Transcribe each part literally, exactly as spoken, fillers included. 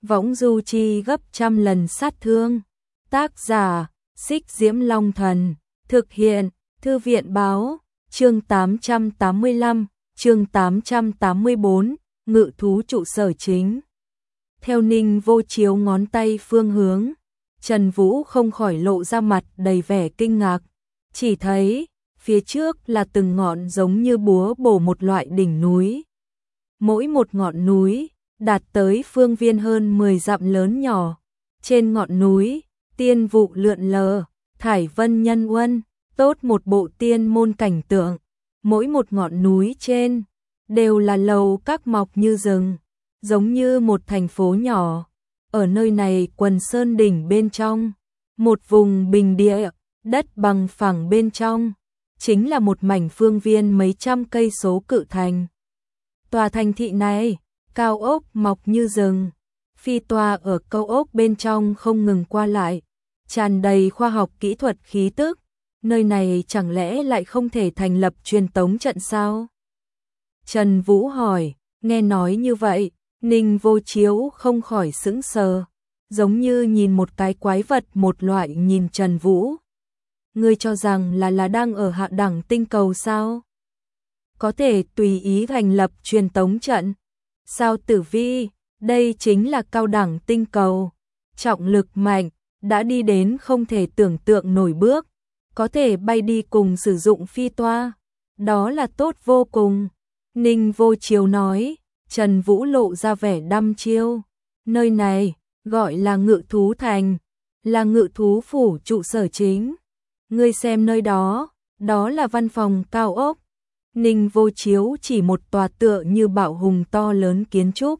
võng du chi gấp trăm lần sát thương. Tác giả, Xích Diễm Long Thần, thực hiện, Thư viện báo, chương tám trăm tám mươi lăm, chương tám trăm tám mươi bốn, ngự thú trụ sở chính. Theo Ninh Vô Chiếu ngón tay phương hướng, Trần Vũ không khỏi lộ ra mặt đầy vẻ kinh ngạc, chỉ thấy phía trước là từng ngọn giống như búa bổ một loại đỉnh núi. Mỗi một ngọn núi đạt tới phương viên hơn mười dặm lớn nhỏ. Trên ngọn núi, tiên vụ lượn lờ, thải vân nhân uân, tốt một bộ tiên môn cảnh tượng. Mỗi một ngọn núi trên đều là lầu các mọc như rừng, giống như một thành phố nhỏ. Ở nơi này quần sơn đỉnh bên trong, một vùng bình địa, đất bằng phẳng bên trong, chính là một mảnh phương viên mấy trăm cây số cự thành. Tòa thành thị này, cao ốc mọc như rừng, phi toa ở cao ốc bên trong không ngừng qua lại, tràn đầy khoa học kỹ thuật khí tức. Nơi này chẳng lẽ lại không thể thành lập truyền tống trận sao? Trần Vũ hỏi, nghe nói như vậy, Ninh Vô Chiếu không khỏi sững sờ, giống như nhìn một cái quái vật một loại nhìn Trần Vũ. Ngươi cho rằng là là đang ở hạ đẳng tinh cầu sao? Có thể tùy ý thành lập truyền tống trận. Sao Tử Vi, đây chính là cao đẳng tinh cầu, trọng lực mạnh, đã đi đến không thể tưởng tượng nổi bước, có thể bay đi cùng sử dụng phi toa, đó là tốt vô cùng. Ninh Vô Chiếu nói. Trần Vũ lộ ra vẻ đăm chiêu, nơi này gọi là ngự thú thành, là ngự thú phủ trụ sở chính. Ngươi xem nơi đó, đó là văn phòng cao ốc. Ninh Vô Chiếu chỉ một tòa tựa như bạo hùng to lớn kiến trúc.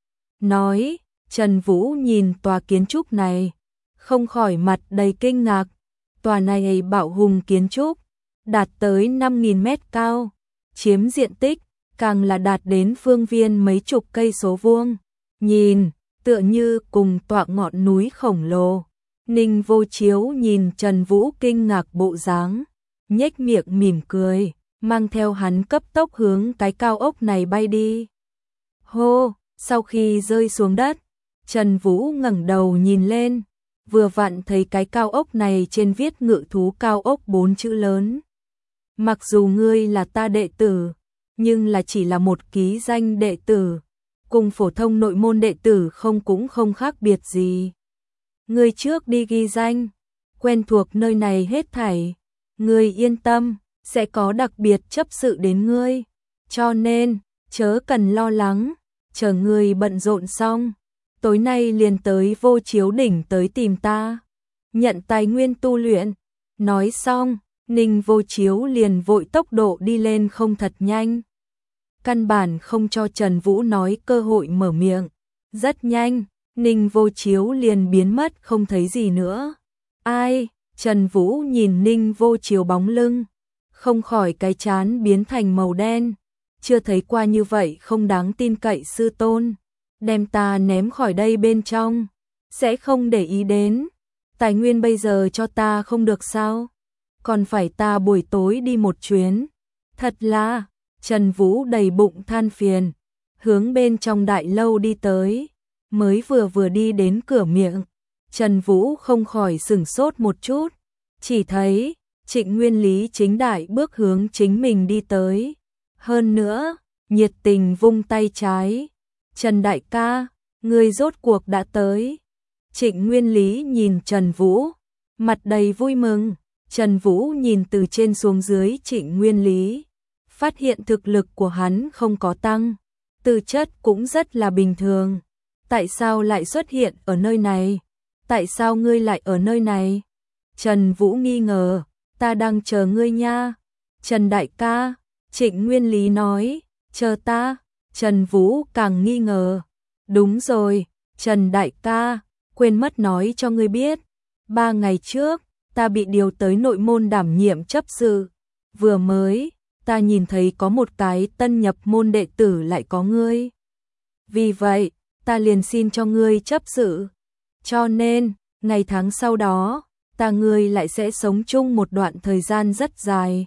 Nói, Trần Vũ nhìn tòa kiến trúc này, không khỏi mặt đầy kinh ngạc. Tòa này bạo hùng kiến trúc, đạt tới năm nghìn mét cao, chiếm diện tích, càng là đạt đến phương viên mấy chục cây số vuông. Nhìn, tựa như cùng tọa ngọn núi khổng lồ. Ninh Vô Chiếu nhìn Trần Vũ kinh ngạc bộ dáng, nhếch miệng mỉm cười, mang theo hắn cấp tốc hướng cái cao ốc này bay đi. Hô, sau khi rơi xuống đất, Trần Vũ ngẩng đầu nhìn lên, vừa vặn thấy cái cao ốc này trên viết ngự thú cao ốc bốn chữ lớn. Mặc dù ngươi là ta đệ tử, nhưng là chỉ là một ký danh đệ tử, cùng phổ thông nội môn đệ tử không cũng không khác biệt gì. Ngươi trước đi ghi danh, quen thuộc nơi này hết thảy, ngươi yên tâm, sẽ có đặc biệt chấp sự đến ngươi, cho nên, chớ cần lo lắng, chờ ngươi bận rộn xong, tối nay liền tới Vô Chiếu đỉnh tới tìm ta, nhận tài nguyên tu luyện. Nói xong, Ninh Vô Chiếu liền vội tốc độ đi lên không thật nhanh. Căn bản không cho Trần Vũ nói cơ hội mở miệng. Rất nhanh, Ninh Vô Chiếu liền biến mất không thấy gì nữa. Ai? Trần Vũ nhìn Ninh Vô Chiếu bóng lưng, không khỏi cái trán biến thành màu đen. Chưa thấy qua như vậy không đáng tin cậy sư tôn. Đem ta ném khỏi đây bên trong, sẽ không để ý đến. Tài nguyên bây giờ cho ta không được sao? Còn phải ta buổi tối đi một chuyến. Thật là, Trần Vũ đầy bụng than phiền, hướng bên trong đại lâu đi tới. Mới vừa vừa đi đến cửa miệng, Trần Vũ không khỏi sửng sốt một chút, chỉ thấy Trịnh Nguyên Lý chính đại bước hướng chính mình đi tới. Hơn nữa, nhiệt tình vung tay trái. Trần đại ca, ngươi rốt cuộc đã tới. Trịnh Nguyên Lý nhìn Trần Vũ, mặt đầy vui mừng. Trần Vũ nhìn từ trên xuống dưới Trịnh Nguyên Lý, phát hiện thực lực của hắn không có tăng, tư chất cũng rất là bình thường. Tại sao lại xuất hiện ở nơi này? Tại sao ngươi lại ở nơi này? Trần Vũ nghi ngờ, ta đang chờ ngươi nha. Trần đại ca, Trịnh Nguyên Lý nói, chờ ta. Trần Vũ càng nghi ngờ. Đúng rồi, Trần đại ca, quên mất nói cho ngươi biết. Ba ngày trước, ta bị điều tới nội môn đảm nhiệm chấp sự. Vừa mới, ta nhìn thấy có một cái tân nhập môn đệ tử lại có ngươi. Vì vậy, ta liền xin cho ngươi chấp sự. Cho nên, ngày tháng sau đó, ta ngươi lại sẽ sống chung một đoạn thời gian rất dài.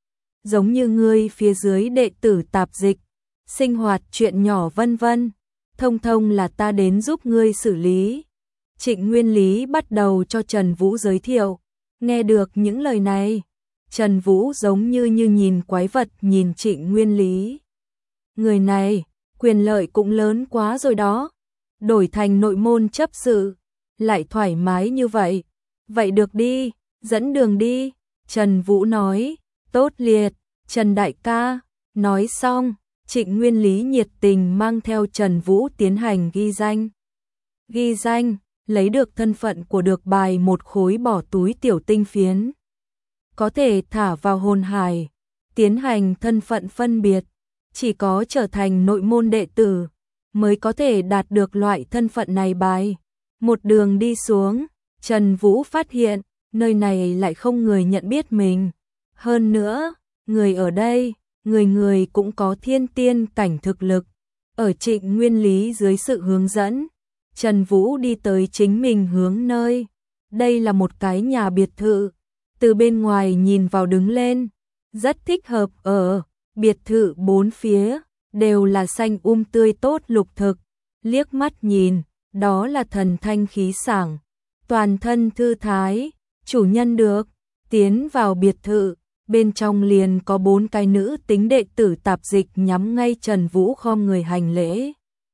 Giống như ngươi phía dưới đệ tử tạp dịch, sinh hoạt chuyện nhỏ vân vân. thông thông là ta đến giúp ngươi xử lý. Trịnh Nguyên Lý bắt đầu cho Trần Vũ giới thiệu. Nghe được những lời này, Trần Vũ giống như như nhìn quái vật nhìn Trịnh Nguyên Lý. Người này, quyền lợi cũng lớn quá rồi đó. Đổi thành nội môn chấp sự, lại thoải mái như vậy. Vậy được đi, dẫn đường đi. Trần Vũ nói, tốt liệt, Trần đại ca. Nói xong, Trịnh Nguyên Lý nhiệt tình mang theo Trần Vũ tiến hành ghi danh. Ghi danh, lấy được thân phận của được bài một khối bỏ túi tiểu tinh phiến. Có thể thả vào hồn hải, tiến hành thân phận phân biệt. Chỉ có trở thành nội môn đệ tử, mới có thể đạt được loại thân phận này bài. Một đường đi xuống, Trần Vũ phát hiện, nơi này lại không người nhận biết mình. Hơn nữa, người ở đây, người người cũng có thiên tiên cảnh thực lực. Ở Trịnh Nguyên Lý dưới sự hướng dẫn, Trần Vũ đi tới chính mình hướng nơi. Đây là một cái nhà biệt thự, từ bên ngoài nhìn vào đứng lên, rất thích hợp ở. Biệt thự bốn phía, đều là xanh um tươi tốt lục thực. Liếc mắt nhìn, đó là thần thanh khí sảng, toàn thân thư thái. Chủ nhân được, tiến vào biệt thự, bên trong liền có bốn cái nữ tính đệ tử tạp dịch nhắm ngay Trần Vũ khom người hành lễ.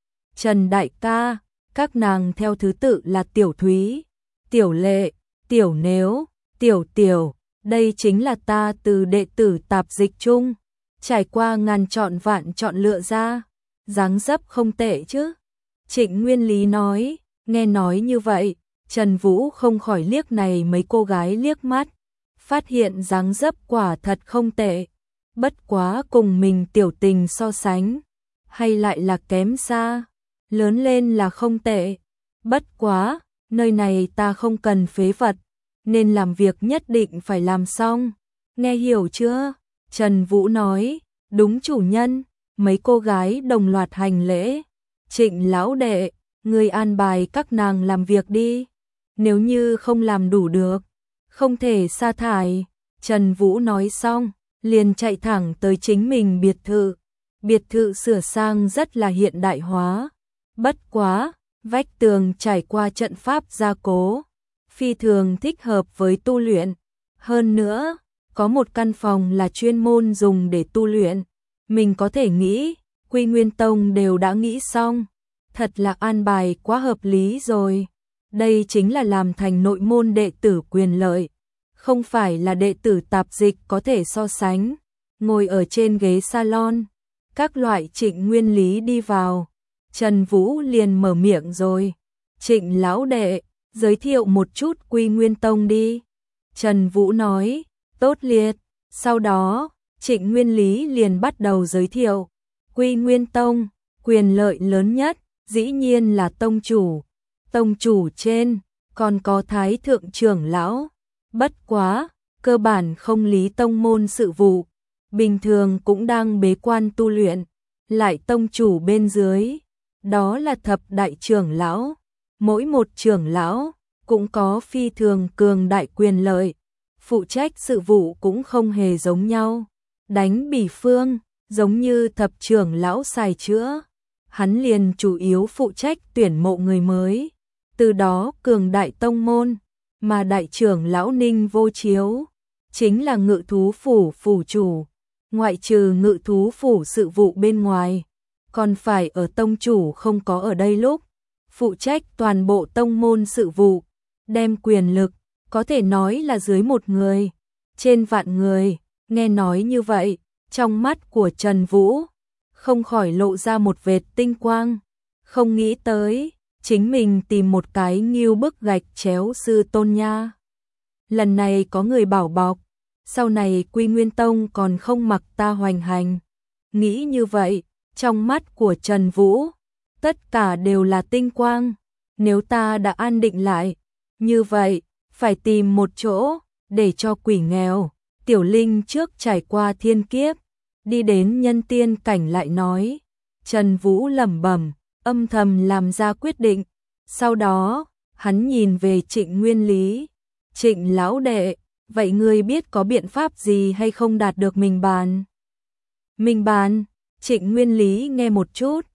Trần đại ca, các nàng theo thứ tự là Tiểu Thúy, Tiểu Lệ, Tiểu Nếu, Tiểu Tiểu. Đây chính là ta từ đệ tử tạp dịch chung, trải qua ngàn chọn vạn chọn lựa ra, dáng dấp không tệ chứ. Trịnh Nguyên Lý nói, nghe nói như vậy, Trần Vũ không khỏi liếc này mấy cô gái liếc mắt, phát hiện dáng dấp quả thật không tệ, bất quá cùng mình tiểu tình so sánh, hay lại là kém xa, lớn lên là không tệ, bất quá, nơi này ta không cần phế vật, nên làm việc nhất định phải làm xong, nghe hiểu chưa? Trần Vũ nói, đúng chủ nhân. Mấy cô gái đồng loạt hành lễ. Trịnh lão đệ, ngươi an bài các nàng làm việc đi. Nếu như không làm đủ được, không thể sa thải. Trần Vũ nói xong, liền chạy thẳng tới chính mình biệt thự. Biệt thự sửa sang rất là hiện đại hóa. Bất quá, vách tường trải qua trận pháp gia cố, phi thường thích hợp với tu luyện. Hơn nữa, có một căn phòng là chuyên môn dùng để tu luyện. Mình có thể nghĩ, Quy Nguyên Tông đều đã nghĩ xong. Thật là an bài quá hợp lý rồi. Đây chính là làm thành nội môn đệ tử quyền lợi. Không phải là đệ tử tạp dịch có thể so sánh. Ngồi ở trên ghế salon, các loại Trịnh Nguyên Lý đi vào. Trần Vũ liền mở miệng rồi. Trịnh lão đệ, giới thiệu một chút Quy Nguyên Tông đi. Trần Vũ nói, tốt liệt. Sau đó, Trịnh Nguyên Lý liền bắt đầu giới thiệu. Quy Nguyên Tông, quyền lợi lớn nhất, dĩ nhiên là tông chủ. Tông chủ trên, còn có thái thượng trưởng lão. Bất quá, cơ bản không lý tông môn sự vụ. Bình thường cũng đang bế quan tu luyện. Lại tông chủ bên dưới, đó là thập đại trưởng lão. Mỗi một trưởng lão, cũng có phi thường cường đại quyền lợi. Phụ trách sự vụ cũng không hề giống nhau. Đánh bỉ phương, giống như thập trưởng lão xài chữa. Hắn liền chủ yếu phụ trách tuyển mộ người mới. Từ đó cường đại tông môn, mà đại trưởng lão Ninh Vô Chiếu, chính là ngự thú phủ phủ chủ. Ngoại trừ ngự thú phủ sự vụ bên ngoài, còn phải ở tông chủ không có ở đây lúc, phụ trách toàn bộ tông môn sự vụ, đem quyền lực, có thể nói là dưới một người, trên vạn người. Nghe nói như vậy, trong mắt của Trần Vũ không khỏi lộ ra một vệt tinh quang, không nghĩ tới, chính mình tìm một cái nghiêu bức gạch chéo sư tôn nha. Lần này có người bảo bọc, sau này Quy Nguyên Tông còn không mặc ta hoành hành. Nghĩ như vậy, trong mắt của Trần Vũ, tất cả đều là tinh quang. Nếu ta đã an định lại, như vậy, phải tìm một chỗ, để cho quỷ nghèo, tiểu linh trước trải qua thiên kiếp, đi đến nhân tiên cảnh lại nói. Trần Vũ lẩm bẩm, âm thầm làm ra quyết định. Sau đó, hắn nhìn về Trịnh Nguyên Lý. Trịnh lão đệ, vậy ngươi biết có biện pháp gì hay không đạt được minh bàn? Minh bàn, Trịnh Nguyên Lý nghe một chút,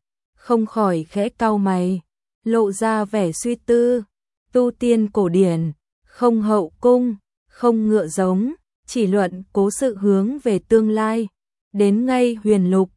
không khỏi khẽ cau mày, lộ ra vẻ suy tư. Tu tiên cổ điển, không hậu cung, không ngựa giống, chỉ luận cố sự hướng về tương lai. Đến ngay huyền lục,